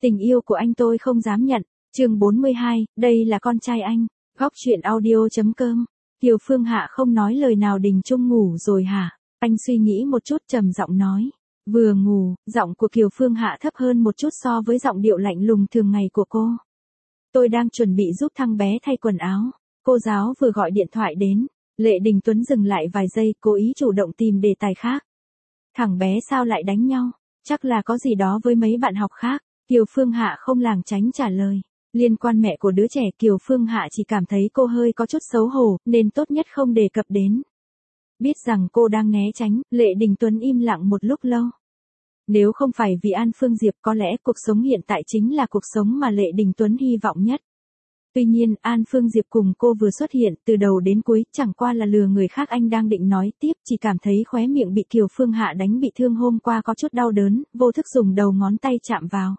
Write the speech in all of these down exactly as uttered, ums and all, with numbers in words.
Tình yêu của anh tôi không dám nhận. Chương bốn mươi hai, đây là con trai anh. Góc truyện audio.com. Kiều Phương Hạ không nói lời nào. Đình Trung ngủ rồi hả? Anh suy nghĩ một chút trầm giọng nói. Vừa ngủ, giọng của Kiều Phương Hạ thấp hơn một chút so với giọng điệu lạnh lùng thường ngày của cô. Tôi đang chuẩn bị giúp thằng bé thay quần áo. Cô giáo vừa gọi điện thoại đến. Lệ Đình Tuấn dừng lại vài giây, cố ý chủ động tìm đề tài khác. Thằng bé sao lại đánh nhau? Chắc là có gì đó với mấy bạn học khác. Kiều Phương Hạ không lảng tránh trả lời. Liên quan mẹ của đứa trẻ, Kiều Phương Hạ chỉ cảm thấy cô hơi có chút xấu hổ, nên tốt nhất không đề cập đến. Biết rằng cô đang né tránh, Lệ Đình Tuấn im lặng một lúc lâu. Nếu không phải vì An Phương Diệp, có lẽ cuộc sống hiện tại chính là cuộc sống mà Lệ Đình Tuấn hy vọng nhất. Tuy nhiên, An Phương Diệp cùng cô vừa xuất hiện, từ đầu đến cuối, chẳng qua là lừa người khác. Anh đang định nói tiếp, chỉ cảm thấy khóe miệng bị Kiều Phương Hạ đánh bị thương hôm qua có chút đau đớn, vô thức dùng đầu ngón tay chạm vào.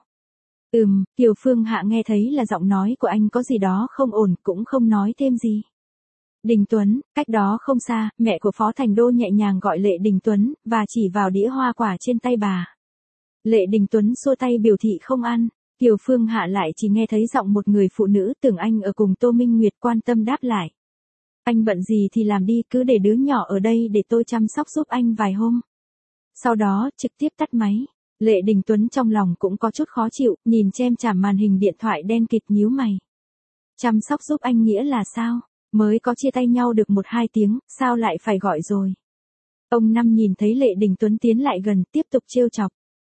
Ừm, Kiều Phương Hạ nghe thấy là giọng nói của anh có gì đó không ổn, cũng không nói thêm gì. Đình Tuấn, cách đó không xa, mẹ của Phó Thành Đô nhẹ nhàng gọi Lệ Đình Tuấn, và chỉ vào đĩa hoa quả trên tay bà. Lệ Đình Tuấn xua tay biểu thị không ăn. Kiều Phương Hạ lại chỉ nghe thấy giọng một người phụ nữ, tưởng anh ở cùng Tô Minh Nguyệt, quan tâm đáp lại. Anh bận gì thì làm đi, cứ để đứa nhỏ ở đây để tôi chăm sóc giúp anh vài hôm. Sau đó, trực tiếp tắt máy. Lệ Đình Tuấn trong lòng cũng có chút khó chịu, nhìn chem chảm màn hình điện thoại đen kịt nhíu mày. Chăm sóc giúp anh nghĩa là sao? Mới có chia tay nhau được một hai tiếng, sao lại phải gọi rồi? Ông Năm nhìn thấy Lệ Đình Tuấn tiến lại gần, tiếp tục trêu chọc.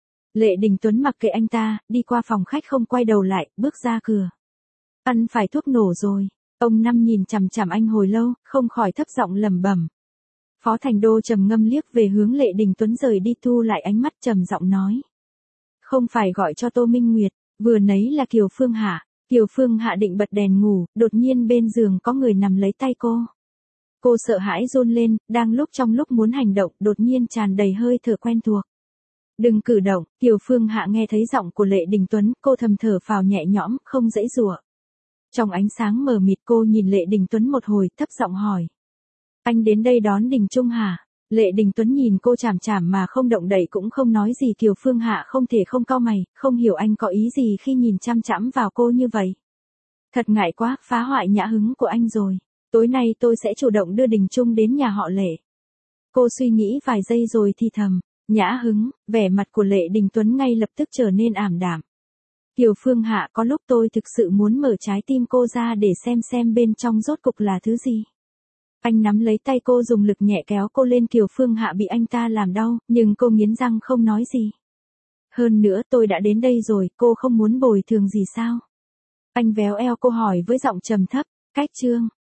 Lệ Đình Tuấn mặc kệ anh ta, đi qua phòng khách không quay đầu lại, bước ra cửa. Ăn phải thuốc nổ rồi. Ông Năm nhìn chằm chằm anh hồi lâu, không khỏi thấp giọng lẩm bẩm. Phó Thành Đô trầm ngâm liếc về hướng Lệ Đình Tuấn rời đi, thu lại ánh mắt trầm giọng nói. Không phải gọi cho Tô Minh Nguyệt, vừa nấy là Kiều Phương Hạ. Kiều Phương Hạ định bật đèn ngủ, đột nhiên bên giường có người nằm lấy tay cô. Cô sợ hãi run lên, đang lúc trong lúc muốn hành động, đột nhiên tràn đầy hơi thở quen thuộc. Đừng cử động. Kiều Phương Hạ nghe thấy giọng của Lệ Đình Tuấn, cô thầm thở phào nhẹ nhõm, không dãy giụa. Trong ánh sáng mờ mịt, cô nhìn Lệ Đình Tuấn một hồi, thấp giọng hỏi. Anh đến đây đón Đình Trung hả? Lệ Đình Tuấn nhìn cô chằm chằm mà không động đậy cũng không nói gì. Kiều Phương Hạ không thể không cau mày, không hiểu anh có ý gì khi nhìn chăm chăm vào cô như vậy. Thật ngại quá, phá hoại nhã hứng của anh rồi. Tối nay tôi sẽ chủ động đưa Đình Trung đến nhà họ Lệ. Cô suy nghĩ vài giây rồi thì thầm. Nhã hứng, vẻ mặt của Lệ Đình Tuấn ngay lập tức trở nên ảm đạm. Kiều Phương Hạ, có lúc tôi thực sự muốn mở trái tim cô ra để xem xem bên trong rốt cục là thứ gì. Anh nắm lấy tay cô, dùng lực nhẹ kéo cô lên. Kiều Phương Hạ bị anh ta làm đau, nhưng cô nghiến răng không nói gì. Hơn nữa, tôi đã đến đây rồi, cô không muốn bồi thường gì sao? Anh véo eo cô hỏi với giọng trầm thấp. Cách chương.